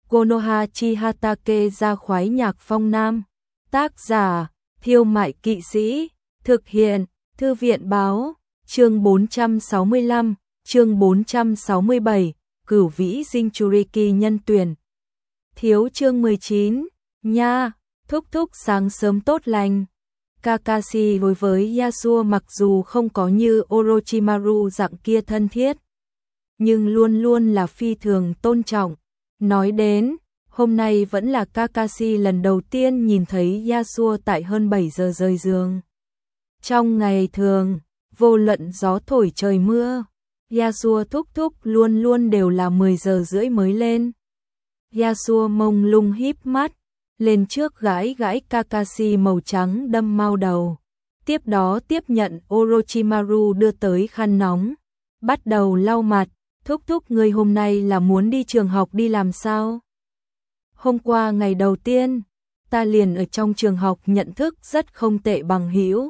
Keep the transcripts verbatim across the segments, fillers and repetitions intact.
Konohachi Hatake ra khoái nhạc phong nam. Tác giả, Thiêu Mại Kỵ Sĩ. Thực hiện, Thư viện Báo. Chương bốn trăm sáu mươi lăm, chương bốn trăm sáu mươi bảy, Cửu Vĩ Jinchuriki nhân tuyển. Thiếu chương mười chín, nha, thúc thúc sáng sớm tốt lành. Kakashi đối với Yasuo mặc dù không có như Orochimaru dạng kia thân thiết, nhưng luôn luôn là phi thường tôn trọng. Nói đến, hôm nay vẫn là Kakashi lần đầu tiên nhìn thấy Yasuo tại hơn bảy giờ rời giường. Trong ngày thường, vô luận gió thổi trời mưa, Yasuo thúc thúc luôn luôn đều là mười giờ rưỡi mới lên. Yasuo mông lung híp mắt, lên trước gãi gãi Kakashi màu trắng đâm mau đầu. Tiếp đó tiếp nhận Orochimaru đưa tới khăn nóng, bắt đầu lau mặt. Thúc thúc người hôm nay là muốn đi trường học đi làm sao? Hôm qua ngày đầu tiên, ta liền ở trong trường học nhận thức rất không tệ bằng hữu.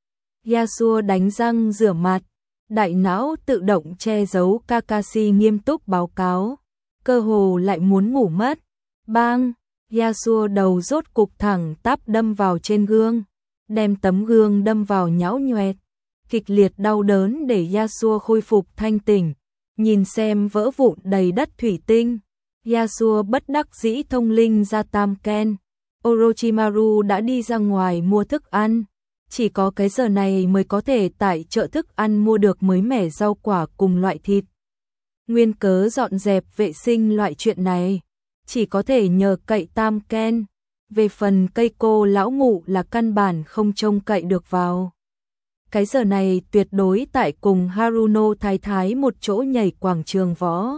Yasuo đánh răng rửa mặt, đại não tự động che giấu Kakashi nghiêm túc báo cáo, cơ hồ lại muốn ngủ mất. Bang, Yasuo đầu rốt cục thẳng tắp đâm vào trên gương, đem tấm gương đâm vào nhão nhoẹt. Kịch liệt đau đớn để Yasuo khôi phục thanh tỉnh, nhìn xem vỡ vụn đầy đất thủy tinh. Yasuo bất đắc dĩ thông linh ra Tam Ken. Orochimaru đã đi ra ngoài mua thức ăn, chỉ có cái giờ này mới có thể tại chợ thức ăn mua được mới mẻ rau quả cùng loại thịt. Nguyên cớ dọn dẹp vệ sinh loại chuyện này, chỉ có thể nhờ cậy Tam Ken. Về phần cây cô lão ngụ là căn bản không trông cậy được vào. Cái giờ này tuyệt đối tại cùng Haruno thái thái một chỗ nhảy quảng trường võ.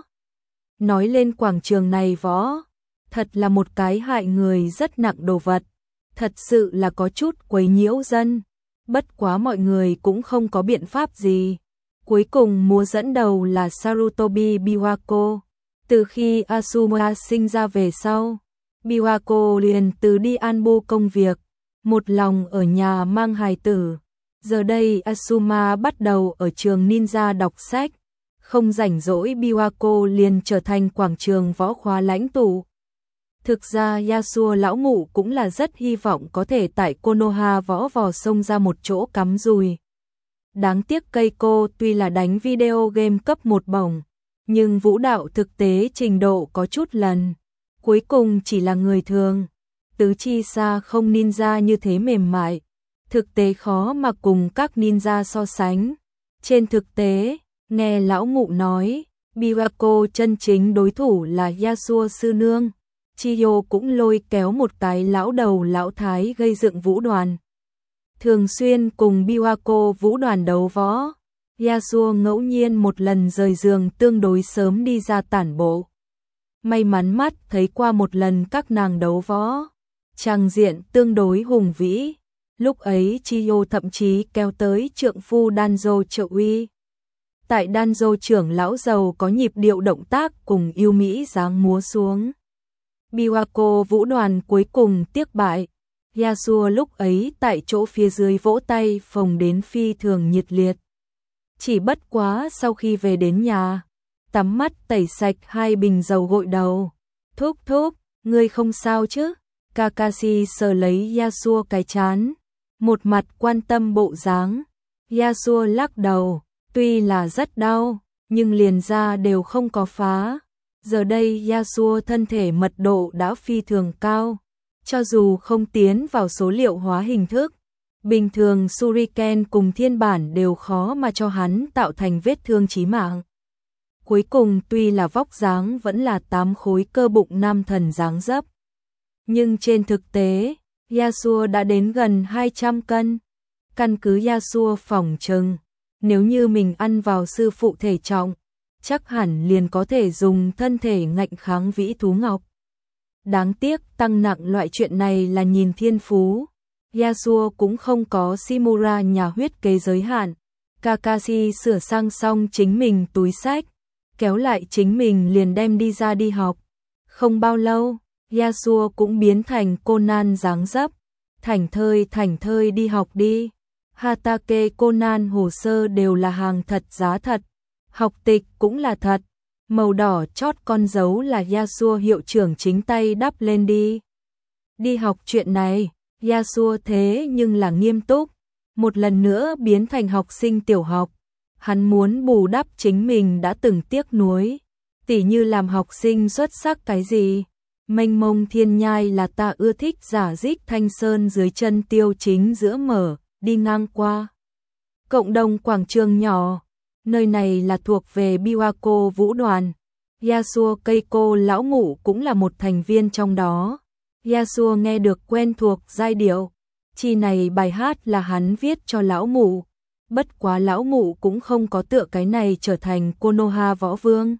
Nói lên quảng trường này võ, thật là một cái hại người rất nặng đồ vật. Thật sự là có chút quấy nhiễu dân. Bất quá mọi người cũng không có biện pháp gì. Cuối cùng múa dẫn đầu là Sarutobi Biwako. Từ khi Asuma sinh ra về sau, Biwako liền từ đi Anbu công việc, một lòng ở nhà mang hài tử. Giờ đây Asuma bắt đầu ở trường ninja đọc sách, không rảnh rỗi Biwako liền trở thành quảng trường võ khóa lãnh tụ. Thực ra Yasuo lão ngụ cũng là rất hy vọng có thể tại Konoha võ vò sông ra một chỗ cắm dùi. Đáng tiếc Keiko tuy là đánh video game cấp một bổng, nhưng vũ đạo thực tế trình độ có chút lần. Cuối cùng chỉ là người thường, tứ chi xa không ninja như thế mềm mại. Thực tế khó mà cùng các ninja so sánh. Trên thực tế, nghe lão ngụ nói, Biwako chân chính đối thủ là Yasuo sư nương. Chiyo cũng lôi kéo một cái lão đầu lão thái gây dựng vũ đoàn. Thường xuyên cùng Biwako vũ đoàn đấu võ. Yasuo ngẫu nhiên một lần rời giường tương đối sớm đi ra tản bộ. May mắn mắt thấy qua một lần các nàng đấu võ. Tràng diện tương đối hùng vĩ. Lúc ấy Chiyo thậm chí kéo tới trượng phu Danzo trợ uy. Tại Danzo trưởng lão giàu có nhịp điệu động tác cùng yêu mỹ dáng múa xuống. Biwako vũ đoàn cuối cùng tiếc bại. Yasuo lúc ấy tại chỗ phía dưới vỗ tay phồng đến phi thường nhiệt liệt. Chỉ bất quá sau khi về đến nhà, tắm mắt tẩy sạch hai bình dầu gội đầu. Thúc thúc, ngươi không sao chứ? Kakashi sờ lấy Yasuo cái trán, một mặt quan tâm bộ dáng. Yasuo lắc đầu, tuy là rất đau, nhưng liền da đều không có phá. Giờ đây Yasuo thân thể mật độ đã phi thường cao, cho dù không tiến vào số liệu hóa hình thức, bình thường Shuriken cùng thiên bản đều khó mà cho hắn tạo thành vết thương chí mạng. Cuối cùng tuy là vóc dáng vẫn là tám khối cơ bụng nam thần dáng dấp, nhưng trên thực tế, Yasuo đã đến gần hai trăm cân. Căn cứ Yasuo phỏng chừng, nếu như mình ăn vào sư phụ thể trọng, chắc hẳn liền có thể dùng thân thể ngạnh kháng vĩ thú ngọc. Đáng tiếc tăng nặng loại chuyện này là nhìn thiên phú. Yasuo cũng không có Shimura nhà huyết kế giới hạn. Kakashi sửa sang xong chính mình túi sách, kéo lại chính mình liền đem đi ra đi học. Không bao lâu, Yasuo cũng biến thành Conan dáng dấp, thảnh thơi thảnh thơi đi học đi. Hatake Conan hồ sơ đều là hàng thật giá thật, học tịch cũng là thật. Màu đỏ chót con dấu là Yasuo hiệu trưởng chính tay đắp lên đi. Đi học chuyện này, Yasuo thế nhưng là nghiêm túc, một lần nữa biến thành học sinh tiểu học. Hắn muốn bù đắp chính mình đã từng tiếc nuối, tỉ như làm học sinh xuất sắc cái gì. Mênh mông thiên nhai là ta ưa thích giả dích Thanh Sơn dưới chân Tiêu Chính giữa mở, đi ngang qua. Cộng đồng quảng trường nhỏ, nơi này là thuộc về Biwako vũ đoàn. Yasuo Keiko lão ngũ cũng là một thành viên trong đó. Yasuo nghe được quen thuộc giai điệu, chi này bài hát là hắn viết cho lão mụ. Bất quá lão mụ cũng không có tựa cái này trở thành Konoha võ vương.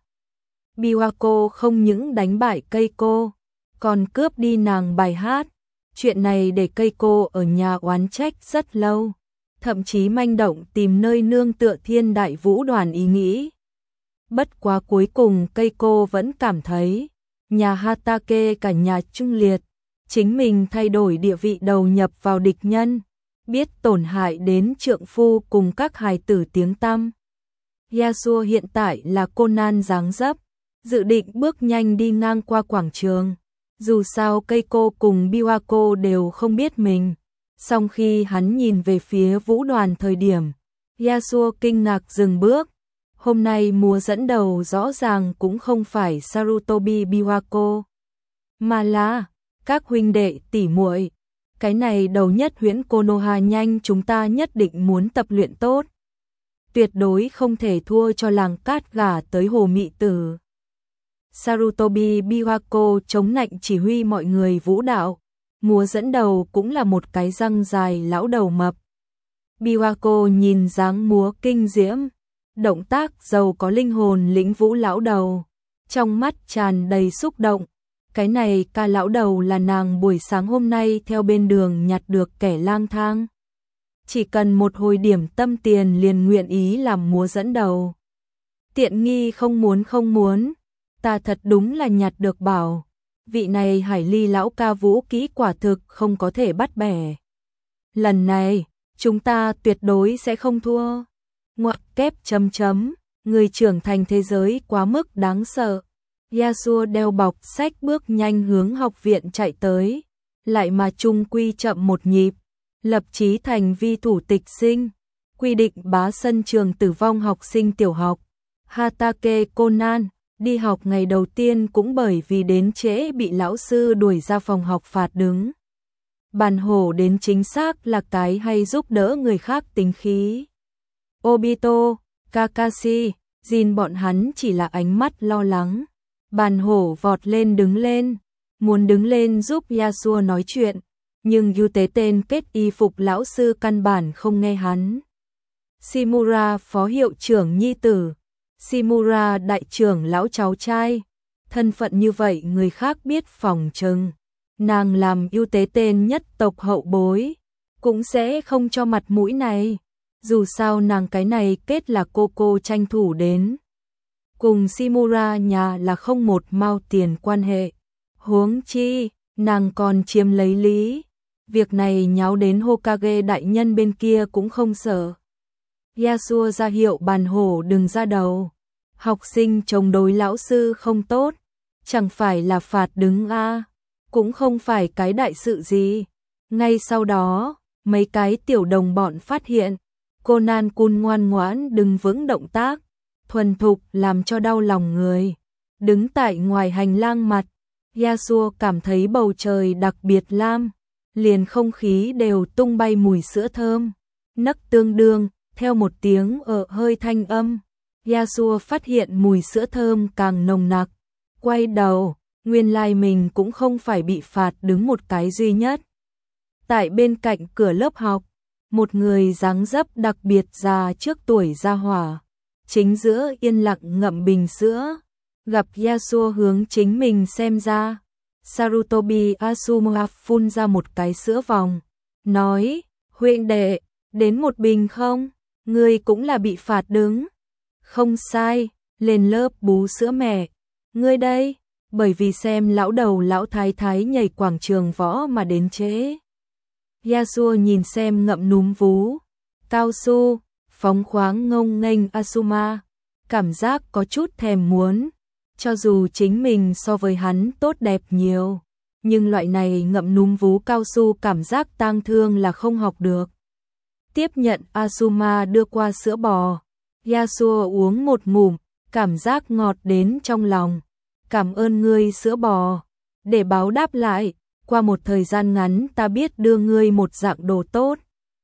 Biwako không những đánh bại Keiko, còn cướp đi nàng bài hát. Chuyện này để Keiko ở nhà oán trách rất lâu, thậm chí manh động tìm nơi nương tựa thiên đại vũ đoàn ý nghĩ. Bất quá cuối cùng Keiko vẫn cảm thấy, nhà Hatake cả nhà trung liệt, chính mình thay đổi địa vị đầu nhập vào địch nhân, biết tổn hại đến trượng phu cùng các hài tử tiếng tăm. Yasuo hiện tại là Conan dáng dấp, dự định bước nhanh đi ngang qua quảng trường. Dù sao Keiko cùng Biwako đều không biết mình. Song khi hắn nhìn về phía vũ đoàn thời điểm, Yasuo kinh ngạc dừng bước. Hôm nay múa dẫn đầu rõ ràng cũng không phải Sarutobi Biwako, mà là các huynh đệ tỷ muội. Cái này đầu nhất huyễn Konoha nhanh, chúng ta nhất định muốn tập luyện tốt. Tuyệt đối không thể thua cho làng cát gà tới hồ mị tử. Sarutobi Biwako chống nạnh chỉ huy mọi người vũ đạo. Múa dẫn đầu cũng là một cái răng dài lão đầu mập. Biwako nhìn dáng múa kinh diễm, động tác giàu có linh hồn lĩnh vũ lão đầu, trong mắt tràn đầy xúc động. Cái này ca lão đầu là nàng buổi sáng hôm nay theo bên đường nhặt được kẻ lang thang. Chỉ cần một hồi điểm tâm tiền liền nguyện ý làm múa dẫn đầu. Tiện nghi không muốn không muốn, ta thật đúng là nhặt được bảo. Vị này Hải Ly lão ca vũ kỹ quả thực không có thể bắt bẻ. Lần này, chúng ta tuyệt đối sẽ không thua. Ngoặc kép chấm chấm, người trưởng thành thế giới quá mức đáng sợ. Yasuo đeo bọc sách bước nhanh hướng học viện chạy tới, lại mà trung quy chậm một nhịp, lập chí thành vi thủ tịch sinh, quy định bá sân trường tử vong học sinh tiểu học. Hatake Conan đi học ngày đầu tiên cũng bởi vì đến trễ bị lão sư đuổi ra phòng học phạt đứng. Bàn hổ đến chính xác là cái hay giúp đỡ người khác tính khí. Obito, Kakashi, Jin bọn hắn chỉ là ánh mắt lo lắng. Bàn hổ vọt lên đứng lên, muốn đứng lên giúp Yasuo nói chuyện, nhưng ưu tế tên kết y phục lão sư căn bản không nghe hắn. Shimura phó hiệu trưởng nhi tử, Shimura đại trưởng lão cháu trai, thân phận như vậy người khác biết phòng trừng. Nàng làm ưu tế tên nhất tộc hậu bối, cũng sẽ không cho mặt mũi này. Dù sao nàng cái này kết là cô cô tranh thủ đến. Cùng Shimura nhà là không một mao tiền quan hệ. Huống chi, nàng còn chiếm lấy lý. Việc này nháo đến Hokage đại nhân bên kia cũng không sợ. Yasuo ra hiệu bàn hổ đừng ra đầu. Học sinh chống đối lão sư không tốt. Chẳng phải là phạt đứng a, cũng không phải cái đại sự gì. Ngay sau đó, mấy cái tiểu đồng bọn phát hiện. Conan Kun ngoan ngoãn đứng vững động tác, thuần thục làm cho đau lòng người. Đứng tại ngoài hành lang mặt, Yasuo cảm thấy bầu trời đặc biệt lam, liền không khí đều tung bay mùi sữa thơm. Nấc tương đương, theo một tiếng ở hơi thanh âm, Yasuo phát hiện mùi sữa thơm càng nồng nặc. Quay đầu, nguyên lai mình cũng không phải bị phạt đứng một cái duy nhất. Tại bên cạnh cửa lớp học, một người dáng dấp đặc biệt già trước tuổi gia hỏa, chính giữa yên lặng ngậm bình sữa, gặp Yasuo hướng chính mình xem ra. Sarutobi Asuma phun ra một cái sữa vòng, nói, huynh đệ, đến một bình không? Ngươi cũng là bị phạt đứng. Không sai, lên lớp bú sữa mẹ. Ngươi đây, bởi vì xem lão đầu lão thái thái nhảy quảng trường võ mà đến trễ. Yasuo nhìn xem ngậm núm vú, cao su, phóng khoáng ngông nghênh Asuma, cảm giác có chút thèm muốn, cho dù chính mình so với hắn tốt đẹp nhiều, nhưng loại này ngậm núm vú cao su cảm giác tang thương là không học được. Tiếp nhận Azuma đưa qua sữa bò, Yasuo uống một ngụm, cảm giác ngọt đến trong lòng. Cảm ơn ngươi sữa bò. Để báo đáp lại, qua một thời gian ngắn ta biết đưa ngươi một dạng đồ tốt.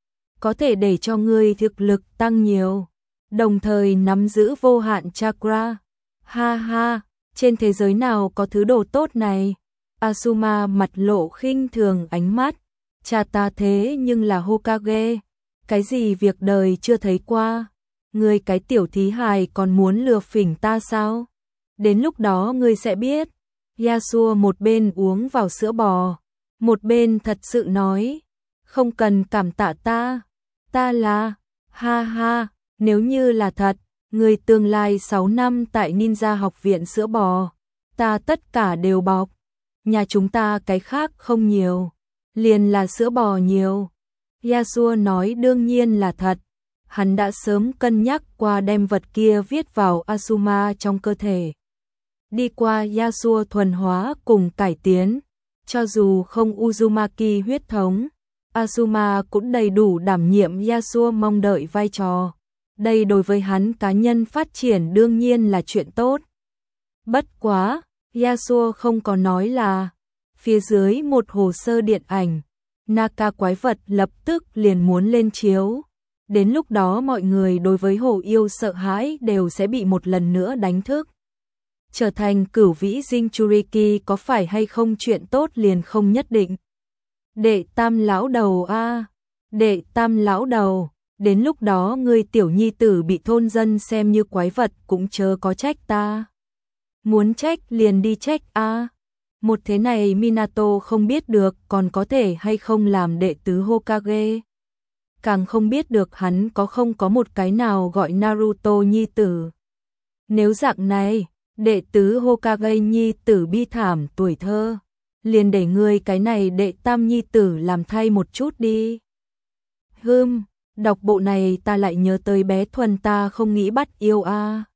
Có thể để cho ngươi thực lực tăng nhiều, đồng thời nắm giữ vô hạn chakra. Ha ha, trên thế giới nào có thứ đồ tốt này? Azuma mặt lộ khinh thường ánh mắt. Cha ta thế nhưng là Hokage. Cái gì việc đời chưa thấy qua? Ngươi cái tiểu thí hài còn muốn lừa phỉnh ta sao? Đến lúc đó ngươi sẽ biết. Yasuo một bên uống vào sữa bò, một bên thật sự nói, không cần cảm tạ ta, ta là, ha ha, nếu như là thật, ngươi tương lai sáu năm tại Ninja học viện sữa bò, ta tất cả đều bọc, nhà chúng ta cái khác không nhiều, liền là sữa bò nhiều. Yasuo nói đương nhiên là thật, hắn đã sớm cân nhắc qua đem vật kia viết vào Azuma trong cơ thể. Đi qua Yasuo thuần hóa cùng cải tiến, cho dù không Uzumaki huyết thống, Azuma cũng đầy đủ đảm nhiệm Yasuo mong đợi vai trò. Đây đối với hắn cá nhân phát triển đương nhiên là chuyện tốt. Bất quá, Yasuo không có nói là, phía dưới một hồ sơ điện ảnh, Naka quái vật lập tức liền muốn lên chiếu. Đến lúc đó mọi người đối với hồ yêu sợ hãi đều sẽ bị một lần nữa đánh thức. Trở thành cửu vĩ Jinchuriki có phải hay không chuyện tốt liền không nhất định. Đệ tam lão đầu a, đệ tam lão đầu, đến lúc đó ngươi tiểu nhi tử bị thôn dân xem như quái vật cũng chớ có trách ta. Muốn trách liền đi trách a. Một thế này Minato không biết được còn có thể hay không làm đệ tứ Hokage. Càng không biết được hắn có không có một cái nào gọi Naruto nhi tử. Nếu dạng này, đệ tứ Hokage nhi tử bi thảm tuổi thơ, liền để ngươi cái này đệ tam nhi tử làm thay một chút đi. Hừm, đọc bộ này ta lại nhớ tới bé Thuần ta không nghĩ bắt yêu a.